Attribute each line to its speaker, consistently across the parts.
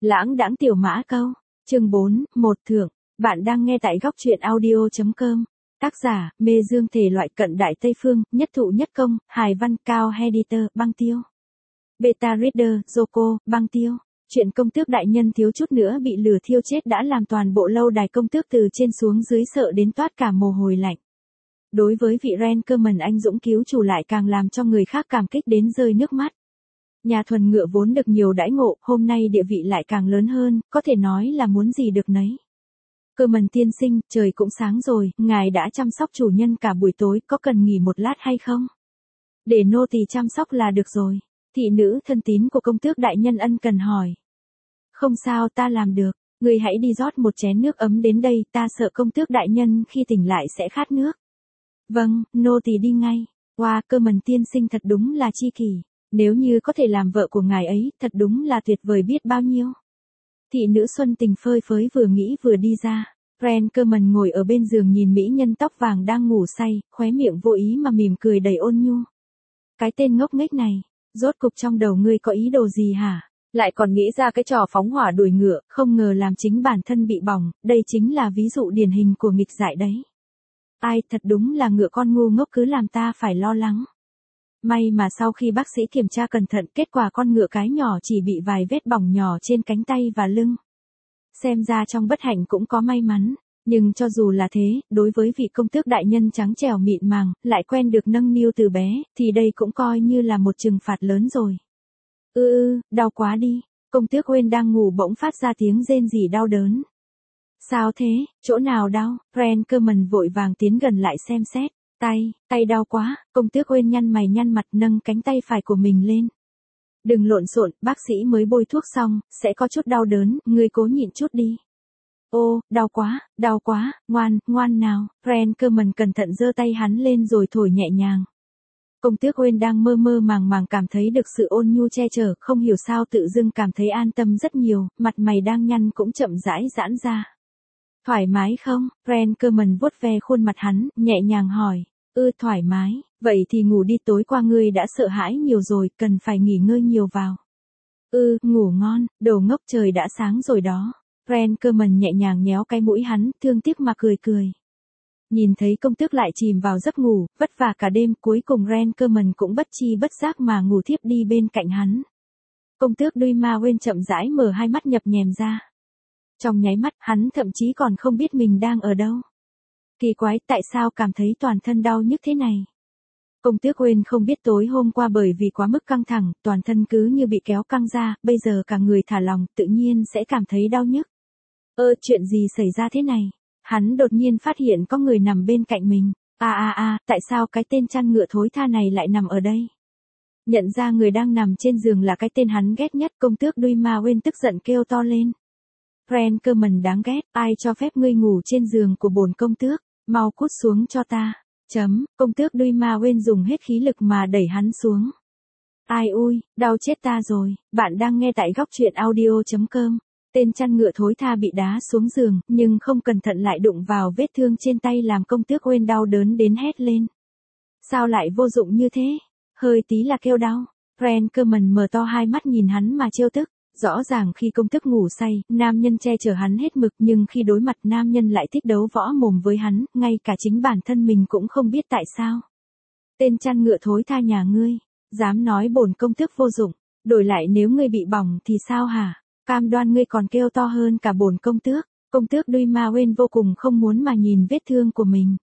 Speaker 1: Lãng đãng tiểu mã câu. Chương 4, một thưởng. Bạn đang nghe tại góc truyện audio.com. Tác giả, mê dương thể loại cận đại Tây Phương, nhất thụ nhất công, hài văn cao editor, băng tiêu. Beta reader, Joko, băng tiêu. Chuyện công tước đại nhân thiếu chút nữa bị lửa thiêu chết đã làm toàn bộ lâu đài công tước từ trên xuống dưới sợ đến toát cả mồ hôi lạnh. Đối với vị Rankerman anh dũng cứu chủ lại càng làm cho người khác cảm kích đến rơi nước mắt. Nhà thuần ngựa vốn được nhiều đãi ngộ, hôm nay địa vị lại càng lớn hơn, có thể nói là muốn gì được nấy. Kerman tiên sinh, trời cũng sáng rồi, ngài đã chăm sóc chủ nhân cả buổi tối, có cần nghỉ một lát hay không? Để nô tỳ chăm sóc là được rồi. Thị nữ thân tín của công tước đại nhân ân cần hỏi. Không sao, ta làm được, người hãy đi rót một chén nước ấm đến đây, ta sợ công tước đại nhân khi tỉnh lại sẽ khát nước. Vâng, nô tỳ đi ngay. Wow, Kerman tiên sinh thật đúng là chi kỷ. Nếu như có thể làm vợ của ngài ấy, thật đúng là tuyệt vời biết bao nhiêu. Thị nữ Xuân Tình phơi phới vừa nghĩ vừa đi ra. Rankerman ngồi ở bên giường nhìn mỹ nhân tóc vàng đang ngủ say, khóe miệng vô ý mà mỉm cười đầy ôn nhu. Cái tên ngốc nghếch này, rốt cục trong đầu ngươi có ý đồ gì hả? Lại còn nghĩ ra cái trò phóng hỏa đuổi ngựa, không ngờ làm chính bản thân bị bỏng, đây chính là ví dụ điển hình của nghịch dại đấy. Ai, thật đúng là ngựa con ngu ngốc cứ làm ta phải lo lắng. May mà sau khi bác sĩ kiểm tra cẩn thận, kết quả con ngựa cái nhỏ chỉ bị vài vết bỏng nhỏ trên cánh tay và lưng. Xem ra trong bất hạnh cũng có may mắn, nhưng cho dù là thế, đối với vị công tước đại nhân trắng trẻo mịn màng, lại quen được nâng niu từ bé, thì đây cũng coi như là một trừng phạt lớn rồi. Đau quá đi, công tước Wayne đang ngủ bỗng phát ra tiếng rên rỉ đau đớn. Sao thế, chỗ nào đau? Rankerman vội vàng tiến gần lại xem xét. Tay đau quá, công tước Wayne nhăn mày nhăn mặt nâng cánh tay phải của mình lên. Đừng lộn xộn, bác sĩ mới bôi thuốc xong, sẽ có chút đau đớn, ngươi cố nhịn chút đi. Ô, đau quá, ngoan nào. Rankerman cẩn thận giơ tay hắn lên rồi thổi nhẹ nhàng. Công tước Wayne đang mơ mơ màng cảm thấy được sự ôn nhu che chở, không hiểu sao tự dưng cảm thấy an tâm rất nhiều, mặt mày đang nhăn cũng chậm rãi giãn ra. Thoải mái không? Rankerman vuốt ve khuôn mặt hắn, nhẹ nhàng hỏi. Thoải mái, vậy thì ngủ đi, tối qua ngươi đã sợ hãi nhiều rồi, cần phải nghỉ ngơi nhiều vào. Ngủ ngon, đồ ngốc, trời đã sáng rồi đó. Rankerman nhẹ nhàng nhéo cái mũi hắn, thương tiếc mà cười. Nhìn thấy công tước lại chìm vào giấc ngủ, vất vả cả đêm, cuối cùng Rankerman cũng bất chi bất giác mà ngủ thiếp đi bên cạnh hắn. Công tước Wayne chậm rãi mở hai mắt nhập nhèm ra. Trong nháy mắt, hắn thậm chí còn không biết mình đang ở đâu. Kỳ quái, tại sao cảm thấy toàn thân đau nhức thế này? Công tước Wayne không biết tối hôm qua bởi vì quá mức căng thẳng, toàn thân cứ như bị kéo căng ra, bây giờ cả người thả lỏng, tự nhiên sẽ cảm thấy đau nhức. Chuyện gì xảy ra thế này? Hắn đột nhiên phát hiện có người nằm bên cạnh mình. Tại sao cái tên chăn ngựa thối tha này lại nằm ở đây? Nhận ra người đang nằm trên giường là cái tên hắn ghét nhất, công tước Wayne tức giận kêu to lên. Rankerman đáng ghét, ai cho phép ngươi ngủ trên giường của bổn công tước, mau cút xuống cho ta. Công tước Wayne dùng hết khí lực mà đẩy hắn xuống. Ai ui, đau chết ta rồi, bạn đang nghe tại góc truyện audio.com. Tên chăn ngựa thối tha bị đá xuống giường, nhưng không cẩn thận lại đụng vào vết thương trên tay làm công tước Wayne đau đớn đến hét lên. Sao lại vô dụng như thế? Hơi tí là kêu đau. Rankerman mở to hai mắt nhìn hắn mà trêu tức. Rõ ràng khi công tước ngủ say, nam nhân che chở hắn hết mực, nhưng khi đối mặt nam nhân lại thích đấu võ mồm với hắn, ngay cả chính bản thân mình cũng không biết tại sao. Tên chăn ngựa thối tha nhà ngươi, dám nói bổn công tước vô dụng, đổi lại nếu ngươi bị bỏng thì sao hả? Cam đoan ngươi còn kêu to hơn cả bổn công tước. Công tước Wayne vô cùng không muốn mà nhìn vết thương của mình.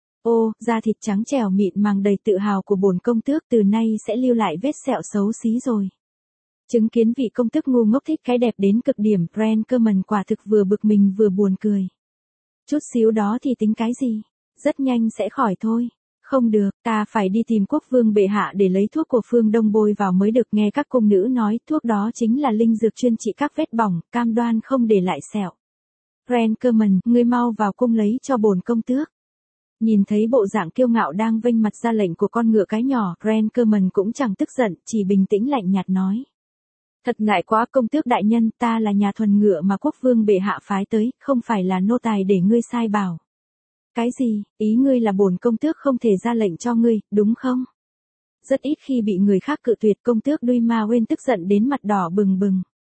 Speaker 1: Da thịt trắng trẻo mịn màng đầy tự hào của bổn công tước từ nay sẽ lưu lại vết sẹo xấu xí rồi. Chứng kiến vị công tước ngu ngốc thích cái đẹp đến cực điểm, Rankerman quả thực vừa bực mình vừa buồn cười. Chút xíu đó thì tính cái gì? Rất nhanh sẽ khỏi thôi. Không được, ta phải đi tìm quốc vương bệ hạ để lấy thuốc của phương Đông bôi vào mới được, nghe các cung nữ nói thuốc đó chính là linh dược chuyên trị các vết bỏng, cam đoan không để lại sẹo. Rankerman, ngươi mau vào cung lấy cho bổn công tước. Nhìn thấy bộ dạng kiêu ngạo đang vênh mặt ra lệnh của con ngựa cái nhỏ, Rankerman cũng chẳng tức giận, chỉ bình tĩnh lạnh nhạt nói. Thật ngại quá công tước đại nhân, ta là nhà thuần ngựa mà quốc vương bệ hạ phái tới, không phải là nô tài để ngươi sai bảo. Cái gì, ý ngươi là bổn công tước không thể ra lệnh cho ngươi, đúng không? Rất ít khi bị người khác cự tuyệt, công tước Wayne tức giận đến mặt đỏ bừng bừng.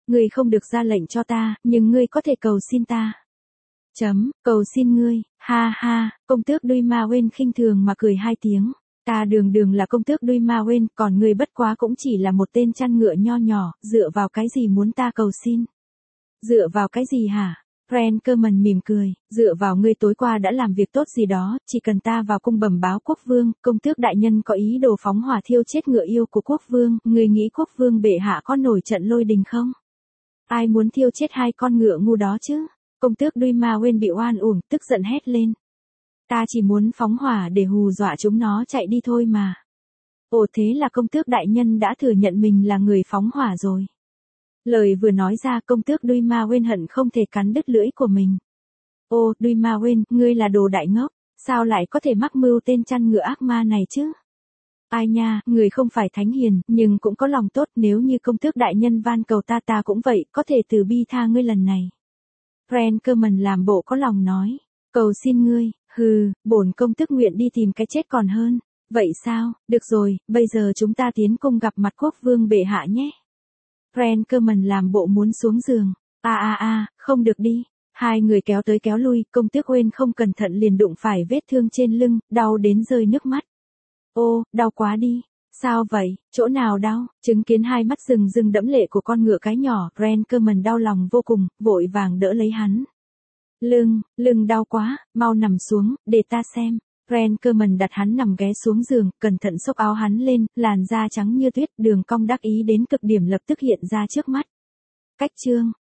Speaker 1: Ngươi không được ra lệnh cho ta, nhưng ngươi có thể cầu xin ta. Cầu xin ngươi, ha ha, công tước Đuôi Ma Uyên khinh thường mà cười hai tiếng. Ta đường đường là công tước Đuôi Ma Uyên, còn ngươi bất quá cũng chỉ là một tên chăn ngựa nho nhỏ, dựa vào cái gì muốn ta cầu xin? Dựa vào cái gì hả? Ren Kerman mỉm cười, dựa vào ngươi tối qua đã làm việc tốt gì đó, chỉ cần ta vào cung bẩm báo quốc vương, công tước đại nhân có ý đồ phóng hỏa thiêu chết ngựa yêu của quốc vương, ngươi nghĩ quốc vương bệ hạ có nổi trận lôi đình không? Ai muốn thiêu chết hai con ngựa ngu đó chứ? Công tước Đuôi Ma Uyên bị oan uổng, tức giận hét lên. Ta chỉ muốn phóng hỏa để hù dọa chúng nó chạy đi thôi mà. Ồ, thế là công tước đại nhân đã thừa nhận mình là người phóng hỏa rồi. Lời vừa nói ra, công tước Đuôi Ma Uyên hận không thể cắn đứt lưỡi của mình. Ô, Đuôi Ma Uyên, ngươi là đồ đại ngốc, sao lại có thể mắc mưu tên chăn ngựa ác ma này chứ? Ai nha, người không phải thánh hiền, nhưng cũng có lòng tốt, nếu như công tước đại nhân van cầu ta cũng vậy, có thể từ bi tha ngươi lần này. Ren Kerman làm bộ có lòng nói, cầu xin ngươi, bổn công tước nguyện đi tìm cái chết còn hơn. Vậy sao, được rồi, bây giờ chúng ta tiến cung gặp mặt quốc vương bệ hạ nhé. Ren Kerman làm bộ muốn xuống giường. Không được đi. Hai người kéo tới kéo lui, công tước Uyên không cẩn thận liền đụng phải vết thương trên lưng, đau đến rơi nước mắt. Ô, đau quá đi. Sao vậy, chỗ nào đau? Chứng kiến hai mắt rừng rừng đẫm lệ của con ngựa cái nhỏ, Ren Kerman đau lòng vô cùng, vội vàng đỡ lấy hắn. Lưng đau quá, mau nằm xuống, để ta xem. Ren Kerman đặt hắn nằm ghé xuống giường, cẩn thận xốc áo hắn lên, làn da trắng như tuyết, đường cong đắc ý đến cực điểm lập tức hiện ra trước mắt. Cách chương